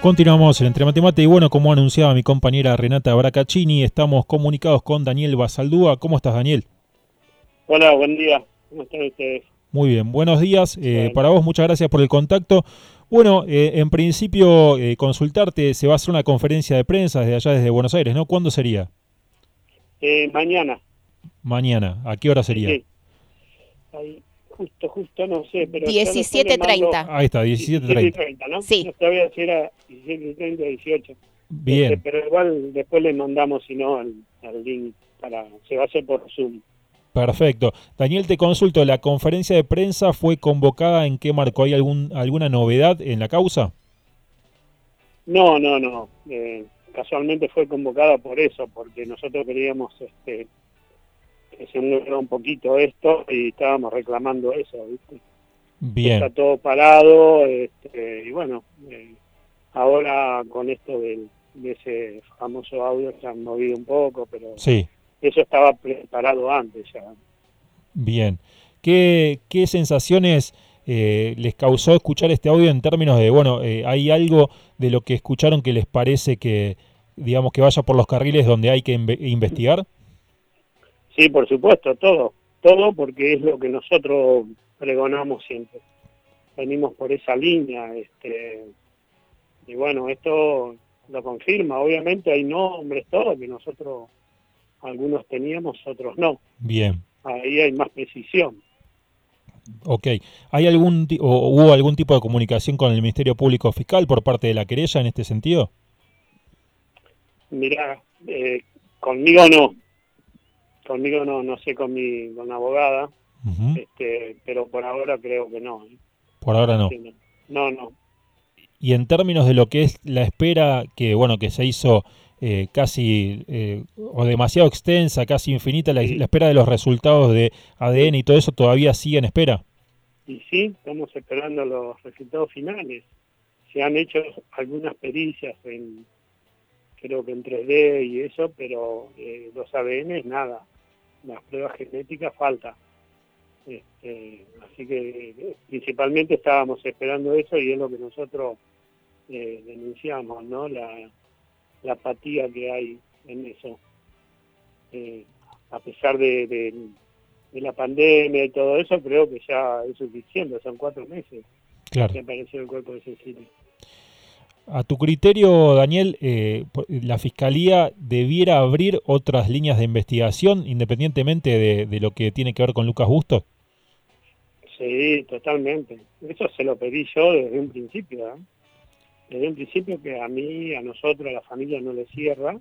Continuamos en Entre Mate Mate y bueno, como anunciaba mi compañera Renata Bracaccini, estamos comunicados con Daniel Basaldúa. ¿Cómo estás, Daniel? Hola, buen día. ¿Cómo están ustedes? Muy bien, buenos días. Bueno, Para vos, muchas gracias por el contacto. Bueno, en principio, consultarte, se va a hacer una conferencia de prensa desde allá, desde Buenos Aires, ¿no? ¿Cuándo sería? mañana, Mañana. ¿A qué hora sí, sería? sí. Ahí, justo, no sé, pero yo después le mando 17:30. Ahí está, 17 y 17:30. 30, ¿no? Sí. No sabía si era 17 y 30 o 18. Bien, Pero igual después le mandamos, si no, al link se va a hacer por Zoom. perfecto. Daniel, te consulto, ¿la conferencia de prensa fue convocada en qué marco? ¿Hay alguna novedad en la causa? No. Casualmente fue convocada por eso, porque nosotros queríamos que se mueva un poquito esto y estábamos reclamando eso, ¿viste? Está Bien, todo parado, y bueno, ahora con esto de ese famoso audio se han movido un poco, pero sí. eso estaba preparado antes ya. Bien. ¿Qué sensaciones les causó escuchar este audio en términos de, bueno, hay algo de lo que escucharon que les parece que, digamos, que vaya por los carriles donde hay que investigar? Sí, por supuesto, todo porque es lo que nosotros pregonamos siempre. Venimos por esa línea, y bueno, esto lo confirma. Obviamente hay nombres, todo, que nosotros algunos teníamos, otros no. Bien, Ahí hay más precisión. ok. ¿Hay o hubo algún tipo de comunicación con el Ministerio Público Fiscal por parte de la querella en este sentido? Mirá, conmigo no sé con la abogada, Ujú. pero por ahora creo que no. Por ahora no. Sí, no. Y en términos de lo que es la espera que, bueno, que se hizo casi o demasiado extensa, casi infinita, la Sí, espera de los resultados de ADN y todo eso todavía sigue en espera. y sí, estamos esperando los resultados finales. Se han hecho algunas pericias creo que en 3D y eso, pero los ADN nada, las pruebas genéticas falta. Así que principalmente estábamos esperando eso y es lo que nosotros denunciamos, ¿no? La apatía que hay en eso. A pesar de la pandemia y todo eso, creo que ya es suficiente, son 4 meses Claro. que apareció el cuerpo de Cecilia. A tu criterio, Daniel, ¿la Fiscalía debiera abrir otras líneas de investigación independientemente de lo que tiene que ver con Lucas Bustos? Sí, totalmente. Eso se lo pedí yo desde un principio, ¿eh? Desde un principio que a mí, a nosotros, a la familia no le cierra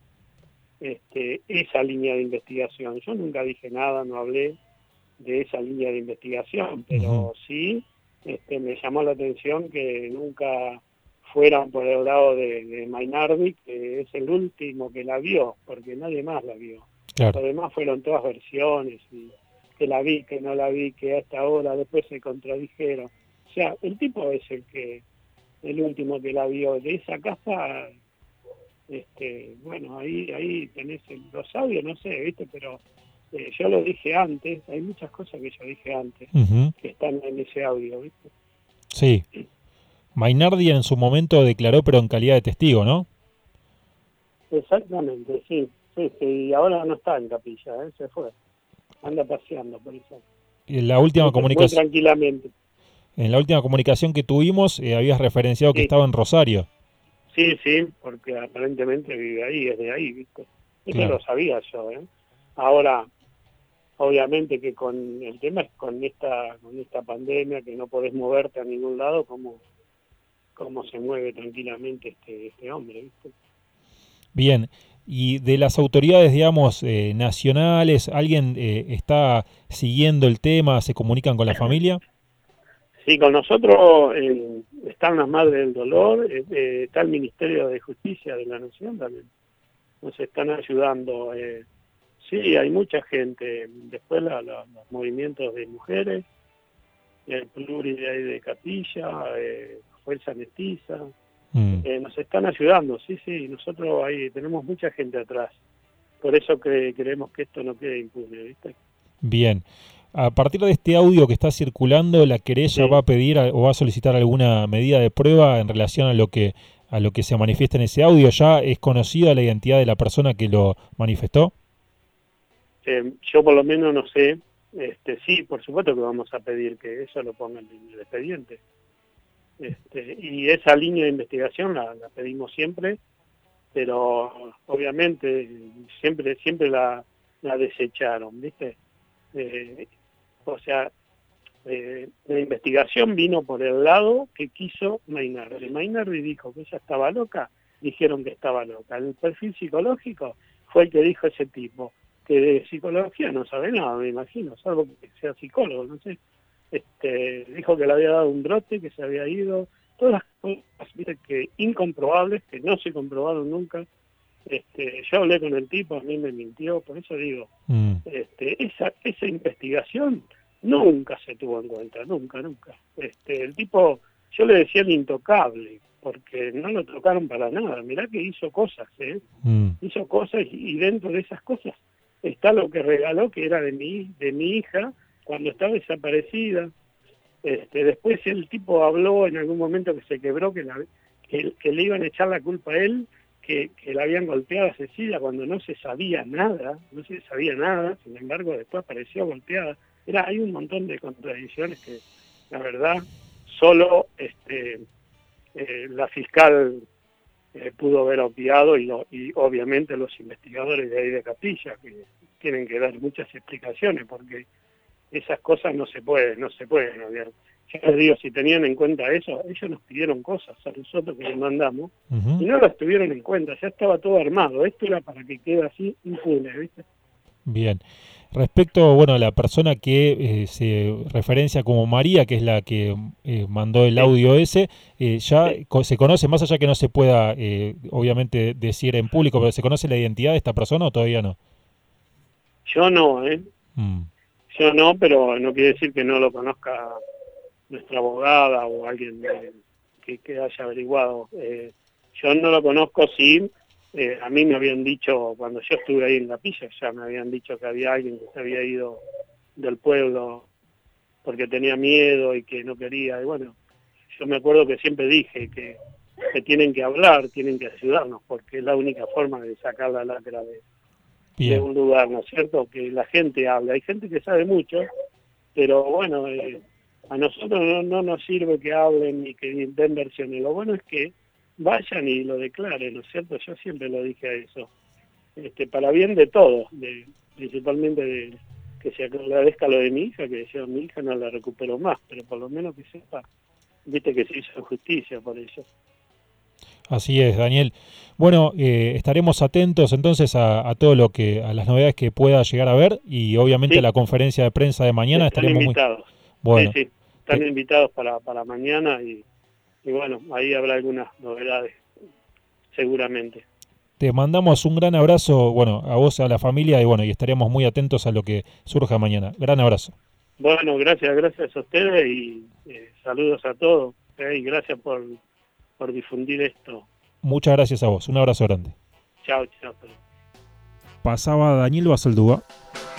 esa línea de investigación. Yo nunca dije nada, no hablé de esa línea de investigación, pero sí me llamó la atención que nunca fueran por el lado de Mainardi, que es el último que la vio, porque nadie más la vio. Claro, Los demás fueron todas versiones, y que la vi, que no la vi, que hasta ahora después se contradijeron. O sea, el tipo es el último que la vio. De esa casa, bueno, ahí tenés los audios, no sé, ¿viste? Pero yo lo dije antes, hay muchas cosas que yo dije antes, que están en ese audio, ¿viste? sí. Mainardi en su momento declaró, pero en calidad de testigo, ¿no? Exactamente, sí, y ahora no está en Capilla, se fue, anda paseando por eso, En la última muy tranquilamente. En la última comunicación que tuvimos, habías referenciado que Sí, estaba en Rosario. sí, porque aparentemente vive ahí, es de ahí, ¿viste? Eso lo Claro. sabía yo, ¿eh? Ahora, obviamente que con el tema es con esta pandemia, que no podés moverte a ningún lado, cómo se mueve tranquilamente este hombre, ¿viste? Bien. Y de las autoridades, digamos, nacionales, ¿alguien está siguiendo el tema? ¿Se comunican con la familia? Sí, con nosotros están las Madres del Dolor, está el Ministerio de Justicia de la Nación también, nos están ayudando. Sí, hay mucha gente, después los movimientos de mujeres, el Pluri de ahí de Capilla, Fuerza Mestiza, Mm, nos están ayudando, sí, nosotros ahí tenemos mucha gente atrás, por eso queremos que esto no quede impune, ¿viste? bien. A partir de este audio que está circulando, ¿la querella va Sí, a pedir o va a solicitar alguna medida de prueba en relación a a lo que se manifiesta en ese audio. ¿Ya es conocida la identidad de la persona que lo manifestó? Yo por lo menos no sé. Sí, por supuesto que vamos a pedir que eso lo ponga en el expediente. Y esa línea de investigación la pedimos siempre, pero obviamente siempre la desecharon, ¿viste? O sea, la investigación vino por el lado que quiso Mainardi. Mainardi dijo que ella estaba loca, dijeron que estaba loca. El perfil psicológico fue el que dijo ese tipo, que de psicología no sabe nada, me imagino, salvo que sea psicólogo, no sé. Dijo que le había dado un brote, que se había ido, todas las cosas, ¿viste? Que incomprobables, que no se comprobaron nunca. Yo hablé con el tipo, a mí me mintió, por eso digo, esa investigación nunca se tuvo en cuenta, nunca. El tipo, yo le decía el intocable, porque no lo tocaron para nada. Mirá que hizo cosas, hizo cosas, y dentro de esas cosas está lo que regaló, que era de mi hija cuando estaba desaparecida. Después el tipo habló en algún momento que se quebró, que le iban a echar la culpa a él, que la habían golpeado a Cecilia cuando no se sabía nada, sin embargo después apareció golpeada. Hay un montón de contradicciones que la verdad solo la fiscal pudo haber obviado, y obviamente los investigadores de ahí de Capilla, que tienen que dar muchas explicaciones, porque esas cosas no se pueden obviar. Yo les digo, si tenían en cuenta eso, ellos nos pidieron cosas a nosotros que les mandamos, y no las tuvieron en cuenta, ya estaba todo armado. Esto era para que quede así impune, ¿viste? Bien. Respecto, a la persona que se referencia como María, que es la que mandó el audio ese, ya se conoce, más allá que no se pueda, obviamente, decir en público, pero ¿se conoce la identidad de esta persona o todavía no? Yo no, Yo no, pero no quiere decir que no lo conozca nuestra abogada o alguien que haya averiguado. Yo no lo conozco, sí. A mí me habían dicho, cuando yo estuve ahí en Capilla, ya me habían dicho que había alguien que se había ido del pueblo porque tenía miedo y que no quería. Y bueno, yo me acuerdo que siempre dije que tienen que hablar, tienen que ayudarnos, porque es la única forma de sacar la lacra de un lugar, ¿no es cierto? Que la gente hable. Hay gente que sabe mucho, pero bueno, a nosotros no nos sirve que hablen ni que den versiones. Lo bueno es que vayan y lo declaren, ¿no es cierto? Yo siempre lo dije a eso. Para bien de todos, principalmente de que se agradezca lo de mi hija, que yo mi hija no la recupero más, pero por lo menos que sepa, viste, que se hizo justicia por eso. Así es, Daniel. Bueno, estaremos atentos entonces a todo a las novedades que pueda llegar a ver, y obviamente a la conferencia de prensa de mañana están estaremos invitados. Bueno. Sí, están invitados para mañana, y bueno, ahí habrá algunas novedades, seguramente. Te mandamos un gran abrazo, a vos, a la familia, y estaremos muy atentos a lo que surja mañana. Gran abrazo. Bueno, gracias a ustedes, y saludos a todos, y gracias por difundir esto. Muchas gracias a vos, un abrazo grande. Chao. Pasaba Daniel Basaldúa.